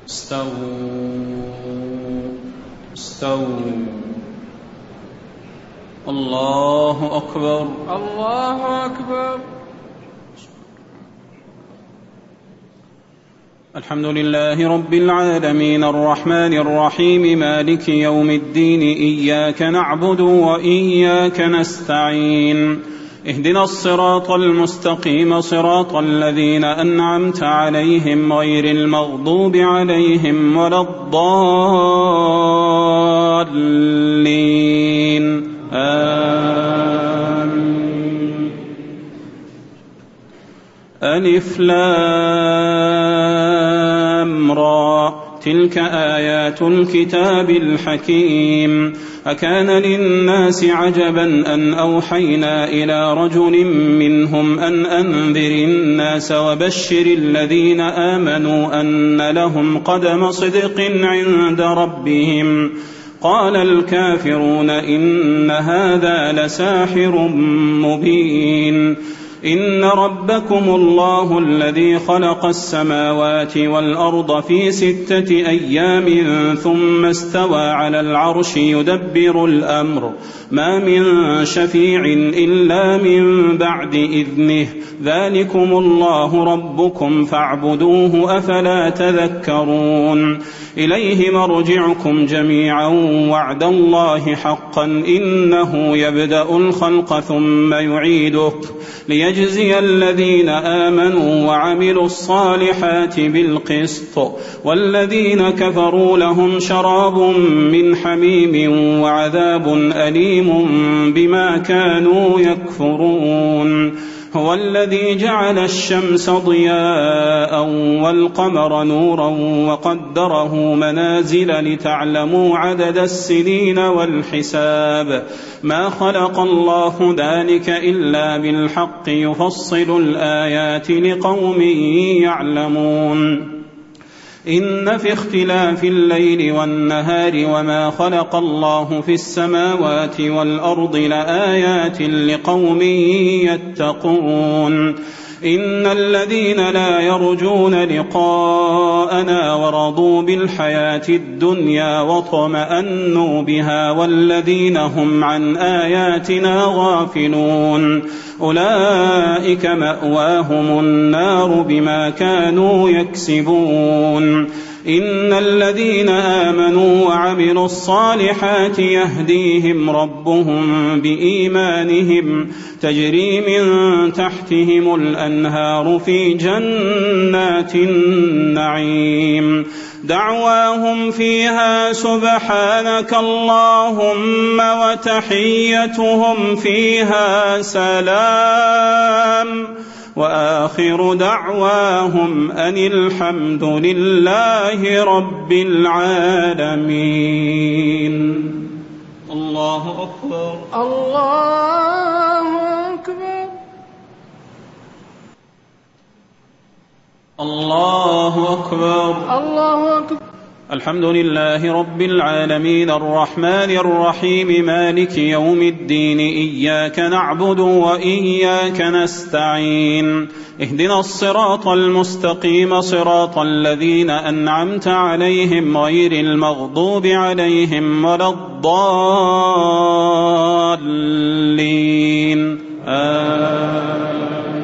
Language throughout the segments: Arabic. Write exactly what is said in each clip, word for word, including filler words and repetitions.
استووا استووا. الله أكبر الله أكبر. الحمد لله رب العالمين الرحمن الرحيم مالك يوم الدين إياك نعبد وإياك نستعين اهدنا الصراط المستقيم صراط الذين أنعمت عليهم غير المغضوب عليهم ولا الضالين آمين. ألف لام را تلك آيات الكتاب الحكيم. أكان للناس عجبا أن أوحينا إلى رجل منهم أن أنذر الناس وبشر الذين آمنوا أن لهم قدم صدق عند ربهم. قال الكافرون إن هذا لساحر مبين. إن ربكم الله الذي خلق السماوات والأرض في ستة أيام ثم استوى على العرش يدبر الأمر ما من شفيع إلا من بعد إذنه ذلكم الله ربكم فاعبدوه أفلا تذكرون. إليه مرجعكم جميعا وعد الله حقا إنه يبدأ الخلق ثم يعيده ليجزي الذين آمنوا وعملوا الصالحات بالقسط والذين كفروا لهم شراب من حميم وعذاب أليم بما كانوا يكفرون. هو الذي جعل الشمس ضياء والقمر نورا وقدره منازل لتعلموا عدد السنين والحساب ما خلق الله ذلك إلا بالحق يفصل الآيات لقوم يعلمون. إن في اختلاف الليل والنهار وما خلق الله في السماوات والأرض لآيات لقوم يتقون. إن الذين لا يرجون لقاءنا ورضوا بالحياة الدنيا واطمأنوا بها والذين هم عن آياتنا غافلون أولئك مأواهم النار بما كانوا يكسبون. إن الذين آمنوا وعملوا الصالحات يهديهم ربهم بإيمانهم تجري من تحتهم الأنهار في جنات النعيم دعواهم فيها سبحانك اللهم وتحيتهم فيها سلام وآخر دعواهم أن الحمد لله رب العالمين. الله أكبر الله أكبر الله أكبر الله أكبر. الحمد لله رب العالمين الرحمن الرحيم مالك يوم الدين إياك نعبد وإياك نستعين اهدنا الصراط المستقيم صراط الذين أنعمت عليهم غير المغضوب عليهم ولا الضالين آمين.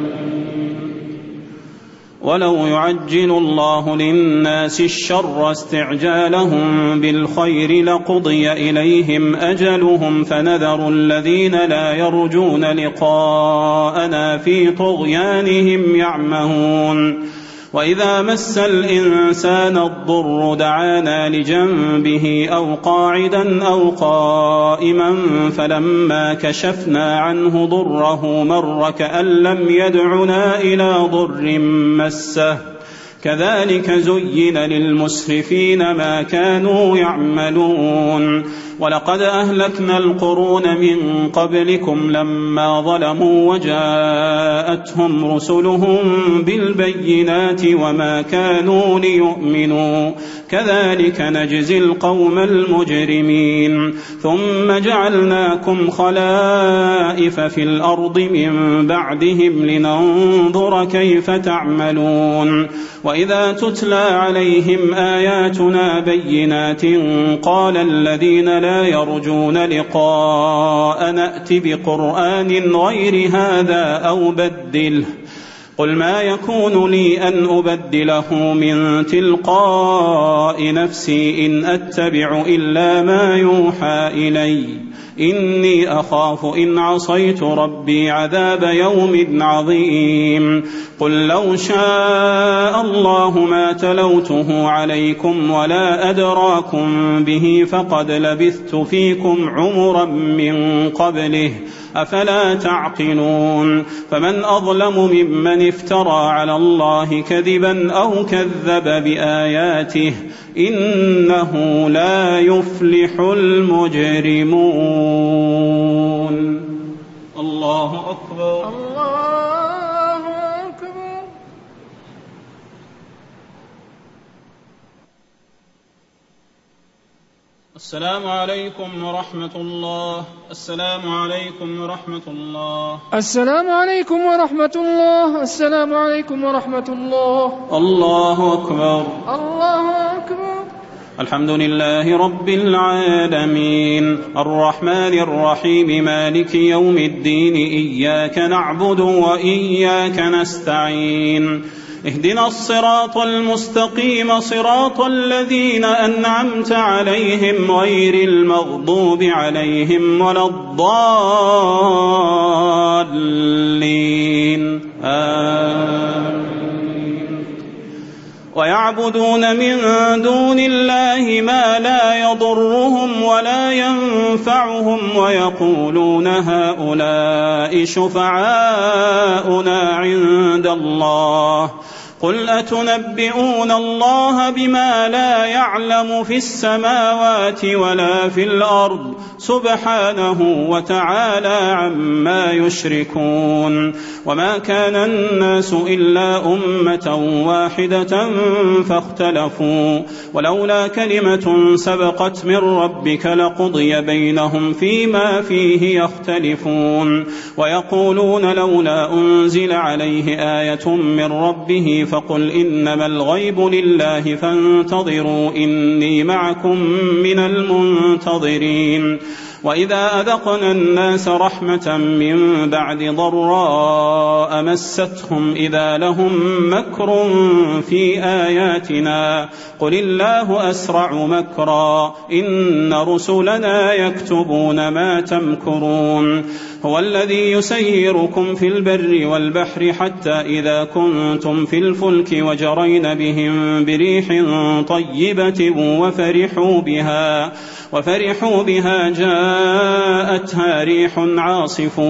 ولو يعجل الله للناس الشر استعجالهم بالخير لقضي إليهم أجلهم فنذر الذين لا يرجون لقاءنا في طغيانهم يعمهون. وإذا مس الإنسان الضر دعانا لجنبه أو قاعدا أو قائما فلما كشفنا عنه ضره مر كأن لم يدعنا إلى ضر مسه كذلك زين للمسرفين ما كانوا يعملون. ولقد أهلكنا القرون من قبلكم لما ظلموا وجاءتهم رسلهم بالبينات وما كانوا ليؤمنوا كذلك نجزي القوم المجرمين ثم جعلناكم خلائف في الأرض من بعدهم لننظر كيف تعملون وإذا تتلى عليهم آياتنا بينات قال الذين لا يرجون لقاء نأت بقرآن غير هذا أو بدله قل ما يكون لي أن أبدله من تلقاء نفسي إن أتبع إلا ما يوحى إلي إني أخاف إن عصيت ربي عذاب يوم عظيم قل لو شاء الله ما تلوته عليكم ولا أدراكم به فقد لبثت فيكم عمرا من قبله أفلا تعقلون فمن أظلم ممن افترى على الله كذبا أو كذب بآياته إنه لا يفلح المجرمون. الله أكبر. الله أكبر. السلام عليكم ورحمة الله. السلام عليكم ورحمة الله. السلام عليكم ورحمة الله. السلام عليكم ورحمة الله. الله أكبر. الله أكبر. الحمد لله رب العالمين الرحمن الرحيم مالك يوم الدين إياك نعبد وإياك نستعين اهدنا الصراط المستقيم صراط الذين أنعمت عليهم غير المغضوب عليهم ولا الضالين آمين. ويعبدون من دون الله ما لا يضرهم ولا ينفعهم ويقولون هؤلاء شفعاؤنا عند الله قل أتنبئون الله بما لا يعلم في السماوات ولا في الأرض سبحانه وتعالى عما يشركون وما كان الناس إلا أمة واحدة فاختلفوا ولولا كلمة سبقت من ربك لقضي بينهم فيما فيه يختلفون ويقولون لولا أنزل عليه آية من ربه فقل إنما الغيب لله فانتظروا إني معكم من المنتظرين وإذا أذقنا الناس رحمة من بعد ضراء مستهم إذا لهم مكر في آياتنا قل الله أسرع مكرا إن رسلنا يكتبون ما تمكرون هو الذي يسيركم في البر والبحر حتى إذا كنتم في الفلك وجرين بهم بريح طيبة وفرحوا بها وفرحوا بها جاءتها ريح عاصف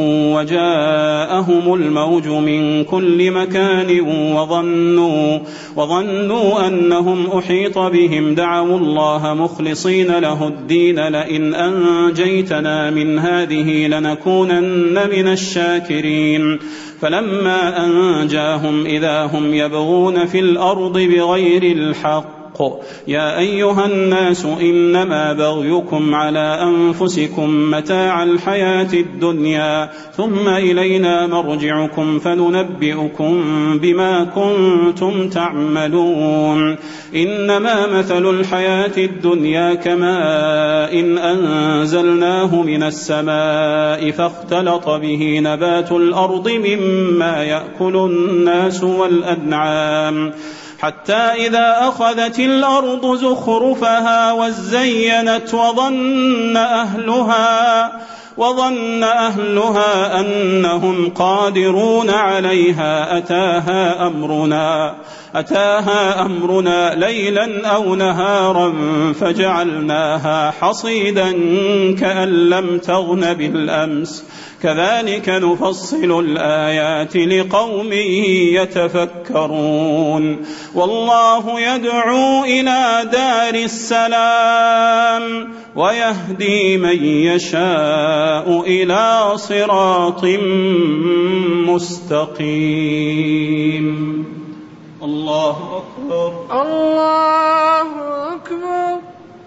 وجاءهم الموج من كل مكان وظنوا وظنوا أنهم أحيط بهم دعوا الله مخلصين له الدين لئن أنجيتنا من هذه لنكونن من الشاكرين فلما أنجاهم إذا هم يبغون في الأرض بغير الحق يا أيها الناس إنما بغيكم على أنفسكم متاع الحياة الدنيا ثم إلينا مرجعكم فننبئكم بما كنتم تعملون إنما مثل الحياة الدنيا كماء إن أنزلناه من السماء فاختلط به نبات الأرض مما يأكل الناس والأنعام حتى إذا أخذت الأرض زخرفها وزينت وظن أهلها وظن أهلها أنهم قادرون عليها أتاها أمرنا أتاها أمرنا ليلا أو نهارا فجعلناها حصيدا كأن لم تغن بالأمس كذلك نفصل الآيات لقوم يتفكرون والله يدعو إلى دار السلام ويهدي من يشاء إلى صراط مستقيم. الله أكبر. أكبر الله أكبر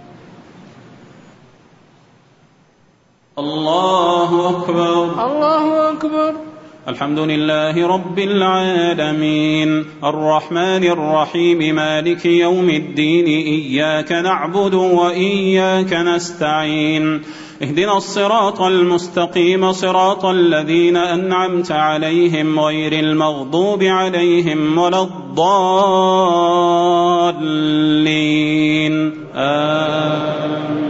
الله أكبر الله أكبر. الحمد لله رب العالمين الرحمن الرحيم مالك يوم الدين إياك نعبد وإياك نستعين اهدنا الصراط المستقيم صراط الذين أنعمت عليهم غير المغضوب عليهم ولا الضالين آمين.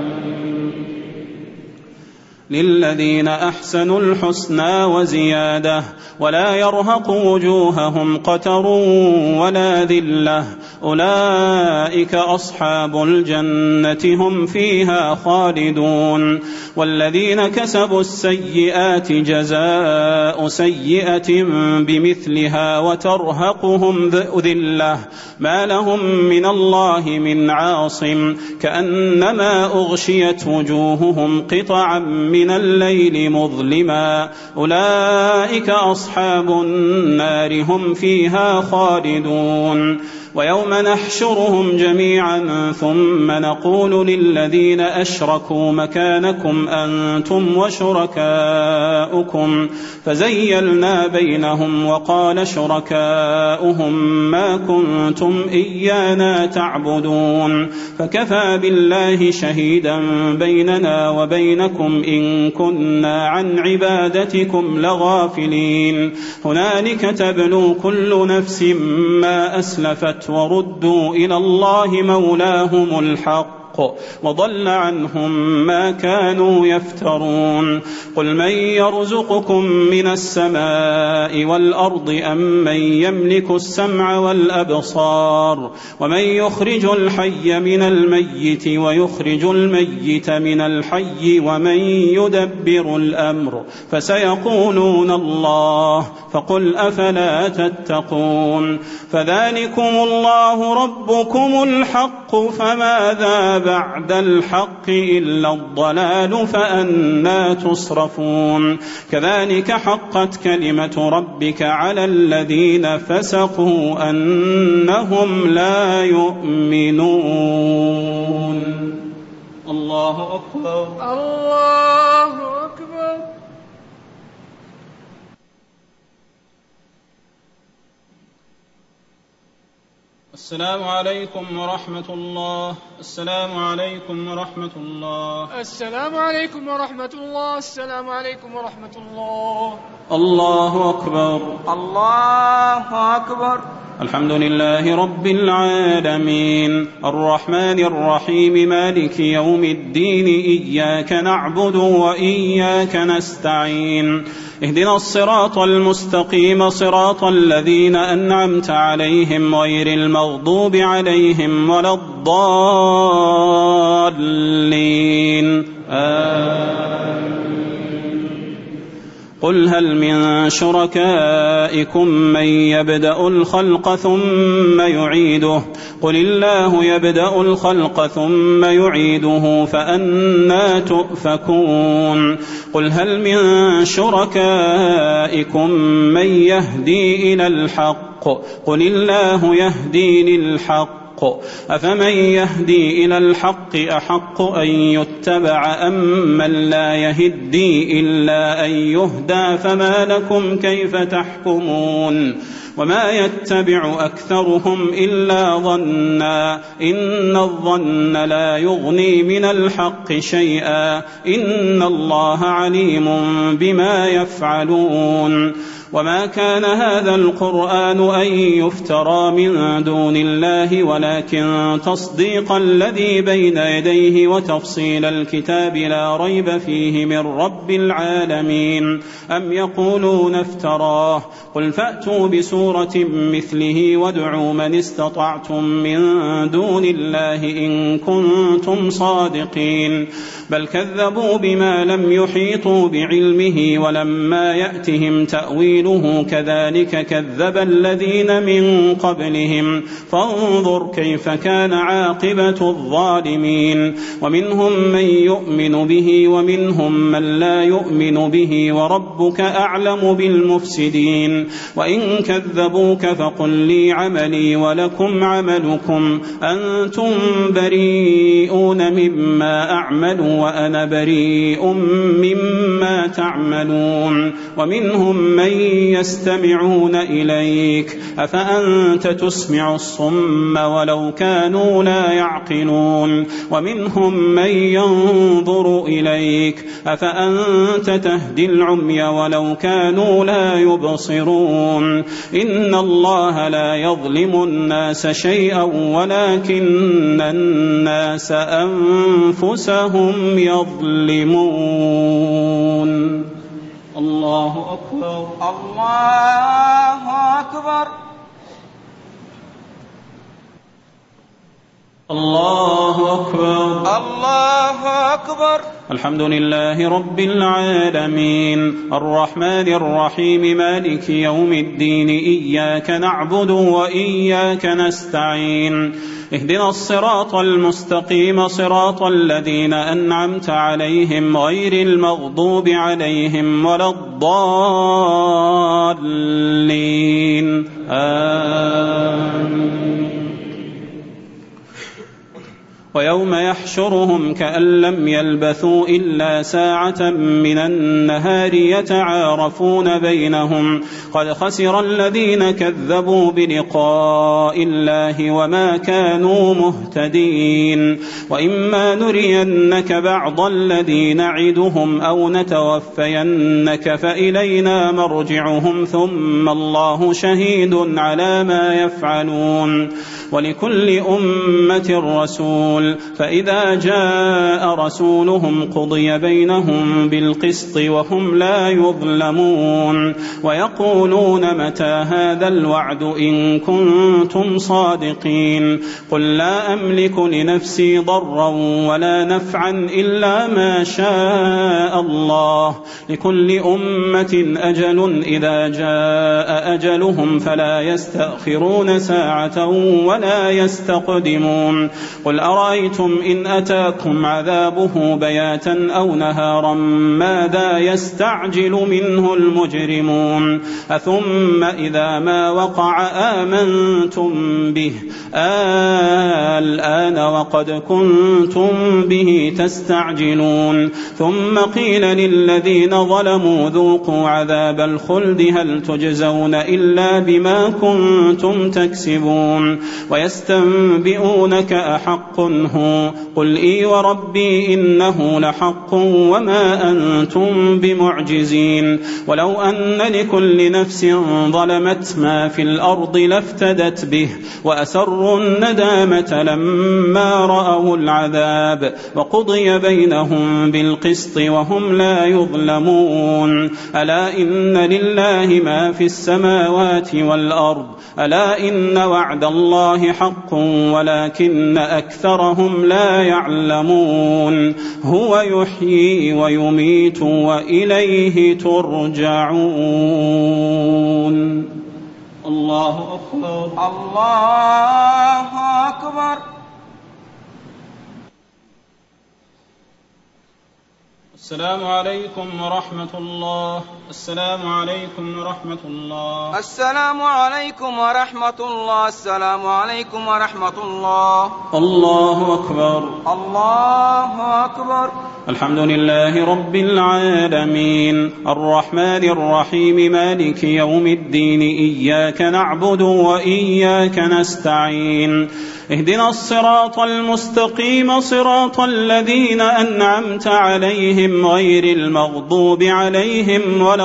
للذين أحسنوا الحسنى وزيادة ولا يرهق وجوههم قتر ولا ذلة أولئك أصحاب الجنة هم فيها خالدون. والذين كسبوا السيئات جزاء سيئة بمثلها وترهقهم ذلة ما لهم من الله من عاصم كأنما أغشيت وجوههم قطعا من الليل مظلما أولئك أصحاب النار هم فيها خالدون. ويوم نحشرهم جميعا ثم نقول للذين أشركوا مكانكم أنتم وشركاؤكم فزيلنا بينهم وقال شركاؤهم ما كنتم إيانا تعبدون فكفى بالله شهيدا بيننا وبينكم إن كنا عن عبادتكم لغافلين. هنالك تبلو كل نفس ما أسلفت وردوا إلى الله مولاهم الحق وضل عنهم ما كانوا يفترون. قل من يرزقكم من السماء والأرض أم من يملك السمع والأبصار ومن يخرج الحي من الميت ويخرج الميت من الحي ومن يدبر الأمر فسيقولون الله فقل أفلا تتقون. فذلكم الله ربكم الحق فماذا بعد الحق إلا الضلال فأنى تصرفون. كذلك حقت كلمة ربك على الذين فسقوا أنهم لا يؤمنون. الله أكبر الله أكبر. السلام عليكم ورحمة الله. السلام عليكم ورحمة الله. السلام عليكم ورحمة الله. السلام عليكم ورحمة الله. الله أكبر الله أكبر. الحمد لله رب العالمين الرحمن الرحيم مالك يوم الدين إياك نعبد وإياك نستعين اهدنا الصراط المستقيم صراط الذين أنعمت عليهم غير المغضوب عليهم ولا الضالين آمين. قل هل من شركائكم من يبدأ الخلق ثم يعيده قل الله يبدأ الخلق ثم يعيده فأنى تؤفكون. قل هل من شركائكم من يهدي إلى الحق قل الله يهدي للحق أفمن يهدي إلى الحق أحق أن يتبع أم من لا يهدي إلا أن يهدى فما لكم كيف تحكمون. وما يتبع أكثرهم إلا ظنا إن الظن لا يغني من الحق شيئا إن الله عليم بما يفعلون. وما كان هذا القرآن أن يفترى من دون الله ولكن تصديق الذي بين يديه وتفصيل الكتاب لا ريب فيه من رب العالمين. أم يقولون افتراه قل فأتوا بسورة مثله وادعوا من استطعتم من دون الله إن كنتم صادقين. بل كذبوا بما لم يحيطوا بعلمه ولما يأتهم تأويل نستعجله كذلك كذب الذين من قبلهم فانظر كيف كان عاقبة الظالمين ومنهم من يؤمن به ومنهم من لا يؤمن به وربك أعلم بالمفسدين وإن كذبوك فقل لي عملي ولكم عملكم أنتم بريئون مما أعمل وأنا بريء مما تعملون ومنهم من يستمعون إليك أفأنت تسمع الصم ولو كانوا لا يعقلون ومنهم من ينظر إليك أفأنت تهدي العمي ولو كانوا لا يبصرون إن الله لا يظلم الناس شيئا ولكن الناس أنفسهم يظلمون. الله أكبر. الله أكبر. الله أكبر. الله أكبر. الحمد لله رب العالمين الرحمن الرحيم مالك يوم الدين إياك نعبد وإياك نستعين اهدنا الصراط المستقيم صراط الذين أنعمت عليهم غير المغضوب عليهم ولا الضالين آمين. ويوم يحشرهم كأن لم يلبثوا إلا ساعة من النهار يتعارفون بينهم قد خسر الذين كذبوا بلقاء الله وما كانوا مهتدين وإما نرينك بعض الذي نعدهم أو نتوفينك فإلينا مرجعهم ثم الله شهيد على ما يفعلون ولكل أمة رسول فإذا جاء رسولهم قضي بينهم بالقسط وهم لا يظلمون ويقولون متى هذا الوعد إن كنتم صادقين قل لا أملك لنفسي ضرا ولا نفعا إلا ما شاء الله لكل أمة أجل إذا جاء أجلهم فلا يستأخرون ساعة ولا يستقدمون قل أرأيتم إن أتاكم عذابه بياتا أو نهارا ماذا يستعجل منه المجرمون أثم إذا ما وقع آمنتم به الآن وقد كنتم به تستعجلون ثم قيل للذين ظلموا ذوقوا عذاب الخلد هل تجزون إلا بما كنتم تكسبون ويستنبئونك أحق هو قل إي وربي إنه لحق وما أنتم بمعجزين ولو أن لكل نفس ظلمت ما في الأرض لافتدت به وأسروا الندامة لما رأوا العذاب وقضي بينهم بالقسط وهم لا يظلمون ألا إن لله ما في السماوات والأرض ألا إن وعد الله حق ولكن أكثرهم لا يعلمون هو يحيي ويميت وإليه ترجعون. الله أكبر. الله أكبر. السلام عليكم ورحمة الله. السلام عليكم ورحمة الله. السلام عليكم ورحمة الله. السلام عليكم ورحمة الله. الله أكبر. الله أكبر. الحمد لله رب العالمين الرحمن الرحيم مالك يوم الدين إياك نعبد وإياك نستعين اهدنا الصراط المستقيم صراط الذين أنعمت عليهم غير المغضوب عليهم ولا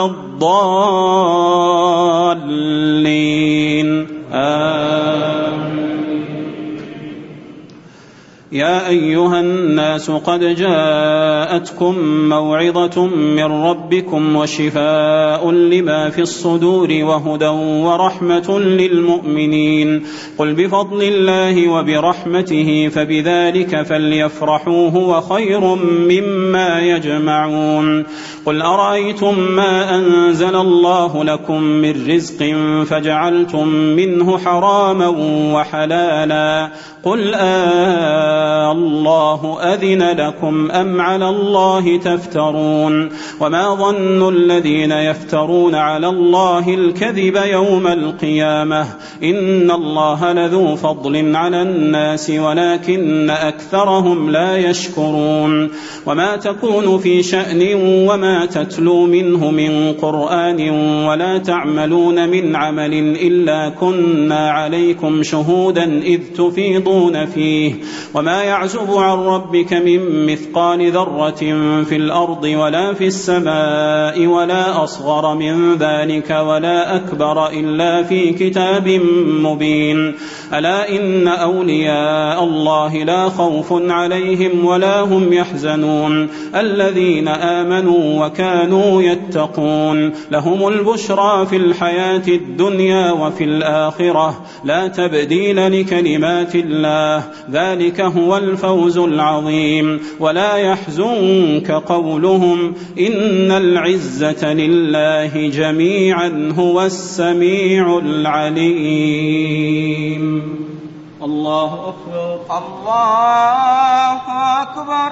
الضالين آمين. يا أيها الناس قد جاءتكم موعظة من ربكم وشفاء لما في الصدور وهدى ورحمة للمؤمنين قل بفضل الله وبرحمته فبذلك فليفرحوا هو خير مما يجمعون قل أرأيتم ما أنزل الله لكم من رزق فجعلتم منه حراما وحلالا قل آه الله أذن لكم أم على الله تفترون وما ظن الذين يفترون على الله الكذب يوم القيامة إن الله لذو فضل على الناس ولكن أكثرهم لا يشكرون وما تكون في شأن وما تتلو منه من قرآن ولا تعملون من عمل إلا كنا عليكم شهودا إذ تفيضون فيه وما يعزب عن ربك من مثقال ذرة في الأرض ولا في السماء ولا أصغر من ذلك ولا أكبر إلا في كتاب مبين ألا إن أولياء الله لا خوف عليهم ولا هم يحزنون الذين آمنوا وكانوا يتقون لهم البشرى في الحياة الدنيا وفي الآخرة لا تبديل لكلمات الله ذلك هو الفوز العظيم ولا يحزنك قولهم إن العزة لله جميعا هو السميع العليم الله أكبر الله أكبر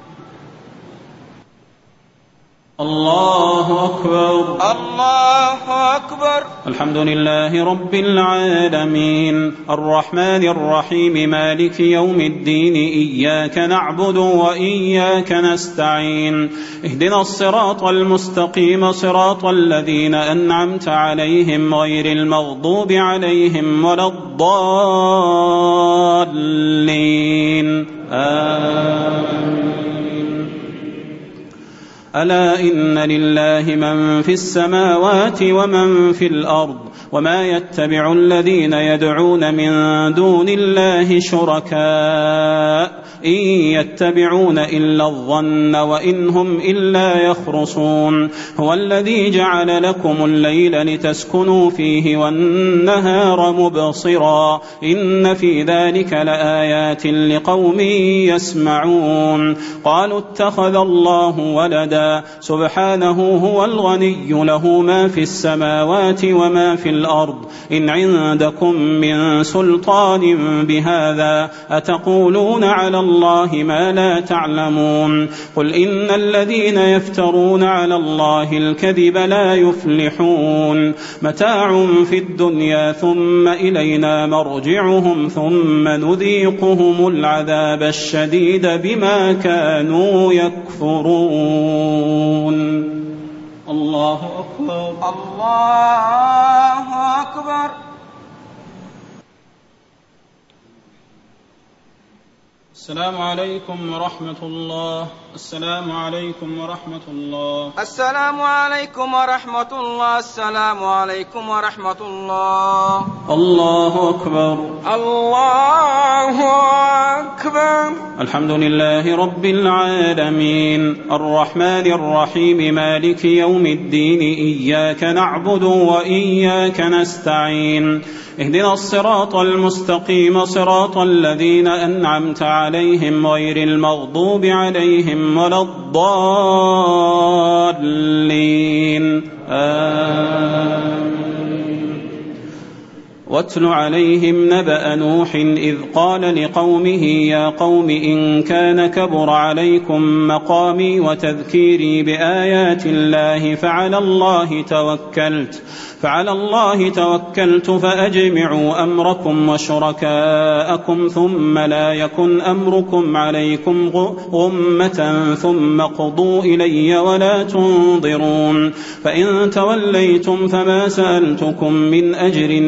الله أكبر الله أكبر الحمد لله رب العالمين الرحمن الرحيم مالك يوم الدين إياك نعبد وإياك نستعين اهدنا الصراط المستقيم صراط الذين أنعمت عليهم غير المغضوب عليهم ولا الضالين آمين ألا إن لله من في السماوات ومن في الأرض وما يتبع الذين يدعون من دون الله شركاء إن يتبعون إلا الظن وإن هم إلا يخرصون هو الذي جعل لكم الليل لتسكنوا فيه والنهار مبصرا إن في ذلك لآيات لقوم يسمعون قالوا اتخذ الله ولدا سبحانه هو الغني له ما في السماوات وما في الأرض إن عندكم من سلطان بهذا أتقولون على الله ما لا تعلمون قل إن الذين يفترون على الله الكذب لا يفلحون متاع في الدنيا ثم إلينا مرجعهم ثم نذيقهم العذاب الشديد بما كانوا يكفرون الله أكبر الله أكبر السلام عليكم ورحمة الله السلام عليكم ورحمة الله السلام عليكم ورحمة الله السلام عليكم ورحمة الله الله أكبر الله أكبر الحمد لله رب العالمين الرحمن الرحيم مالك يوم الدين إياك نعبد وإياك نستعين اهدنا الصراط المستقيم صراط الذين أنعمت عليهم غير المغضوب عليهم ولا الضالين آمين واتل عليهم نبأ نوح إذ قال لقومه يا قوم إن كان كبر عليكم مقامي وتذكيري بآيات الله فعلى الله توكلت فعلى الله توكلت فأجمعوا أمركم وشركاءكم ثم لا يكن أمركم عليكم غمة ثم قضوا إلي ولا تنظرون فإن توليتم فما سألتكم من أجر إن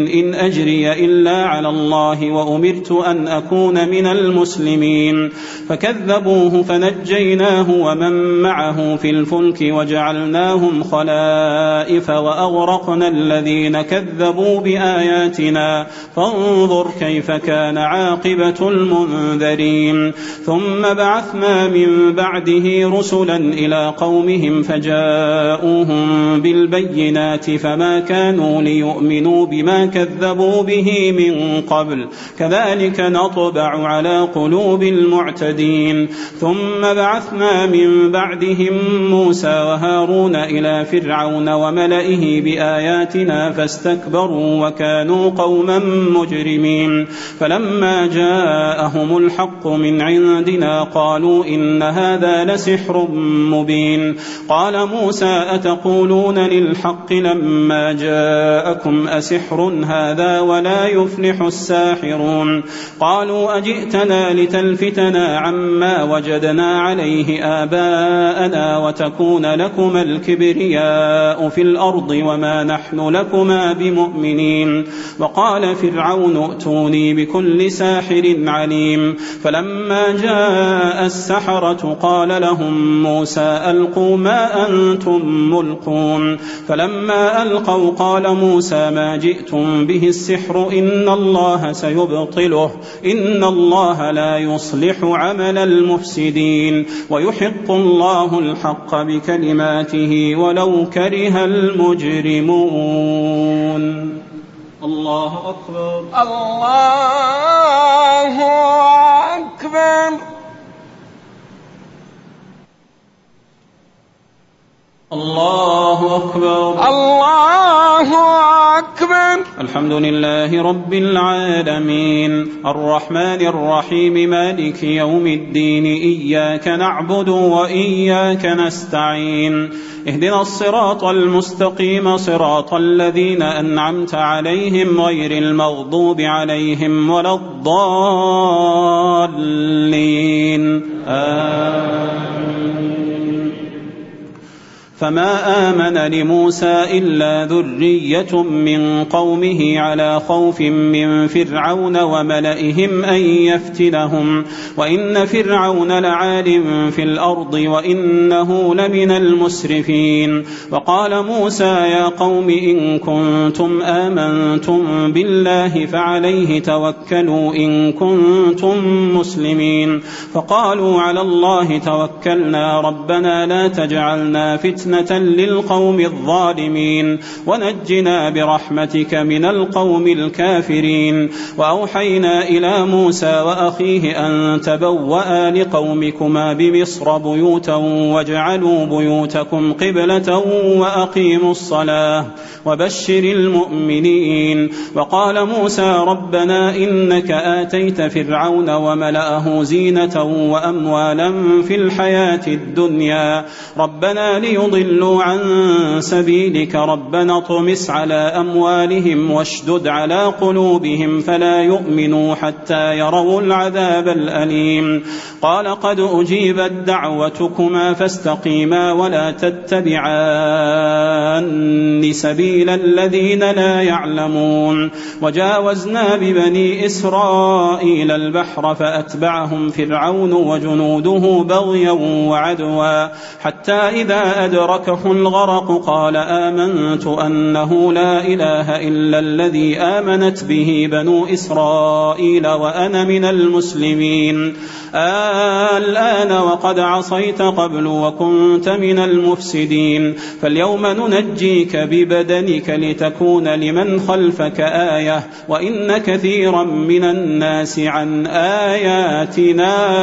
أجري إلا على الله وأمرت أن أكون من المسلمين. فكذبوه فنجيناه ومن معه في الفلك وجعلناهم خلائف وأغرقنا الذين كذبوا بآياتنا فانظر كيف كان عاقبة المنذرين. ثم بعثنا من بعده رسلا إلى قومهم فجاءوهم بالبينات فما كانوا ليؤمنوا بما كذبوا به من قبل كذلك نطبع على قلوب المعتدين. ثم بعثنا من بعدهم موسى وهارون إلى فرعون وملئه بآياتنا فاستكبروا وكانوا قوما مجرمين. فلما جاءهم الحق من عندنا قالوا إن هذا لسحر مبين. قال موسى أتقولون للحق لما جاءكم أسحر هذا ولا يفلح الساحرون. قالوا أجئتنا لتلفتنا عما وجدنا عليه آباءنا وتكون لكما الكبرياء في الأرض وما نحن لكما بمؤمنين. وقال فرعون ائتوني بكل ساحر عليم. فلما جاء السحرة قال لهم موسى ألقوا ما أنتم ملقون. فلما ألقوا قال موسى ما جئتم به السحر إن الله سيبطله إن الله لا يصلح عمل المفسدين ويحق الله الحق بكلماته ولو كره المجرمون. الله أكبر الله أكبر الله أكبر الله أكبر. الحمد لله رب العالمين الرحمن الرحيم مالك يوم الدين إياك نعبد وإياك نستعين اهدنا الصراط المستقيم صراط الذين أنعمت عليهم غير المغضوب عليهم ولا الضالين آمين. فما آمن لموسى إلا ذرية من قومه على خوف من فرعون وملئهم أن يفتنهم وإن فرعون لعال في الأرض وإنه لمن المسرفين. وقال موسى يا قوم إن كنتم آمنتم بالله فعليه توكلوا إن كنتم مسلمين. فقالوا على الله توكلنا ربنا لا تجعلنا فتنة للقوم الظالمين ونجنا برحمتك من القوم الكافرين. وأوحينا إلى موسى وأخيه أن تبوأ لقومكما بمصر بيوتا واجعلوا بيوتكم قبلة وأقيموا الصلاة وبشر المؤمنين. وقال موسى ربنا إنك آتيت فرعون وملأه زينة وأموالا في الحياة الدنيا ربنا ليضلوا عن سبيلك ربنا اطمس على أموالهم واشدد على قلوبهم فلا يؤمنوا حتى يروا العذاب الأليم. قال قد أجيبت دعوتكما فاستقيما ولا تتبعان سبيل الذين لا يعلمون. وجاوزنا ببني إسرائيل البحر فأتبعهم فرعون وجنوده بغيا وعدوا حتى إذا أدركه الغرق قال آمنت أنه لا إله إلا الذي آمنت به بنو إسرائيل وأنا من المسلمين. الآن وقد عصيت قبل وكنت من المفسدين فاليوم ننجيك ببدنك لتكون لمن خلفك آية وإن كثيرا من الناس عن آياتنا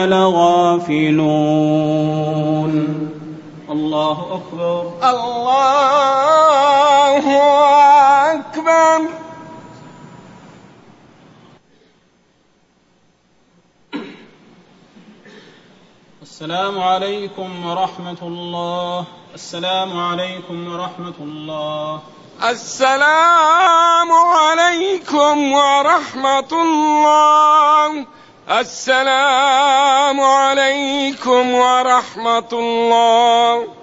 لغافلون. الله أكبر الله أكبر. السلام عليكم ورحمة الله. السلام عليكم ورحمة الله. السلام عليكم ورحمة الله. السلام عليكم ورحمة الله.